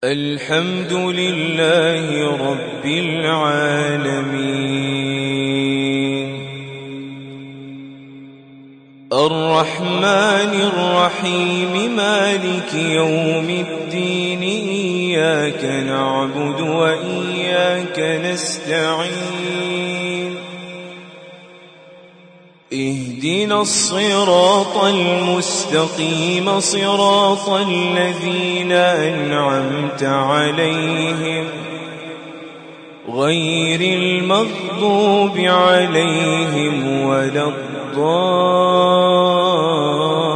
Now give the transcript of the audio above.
الحمد لله رب العالمين الرحمن الرحيم مالك يوم الدين إياك نعبد وإياك نستعين اهدنا الصراط المستقيم صراط الذين أنعمت عليهم غير المغضوب عليهم ولا الضالين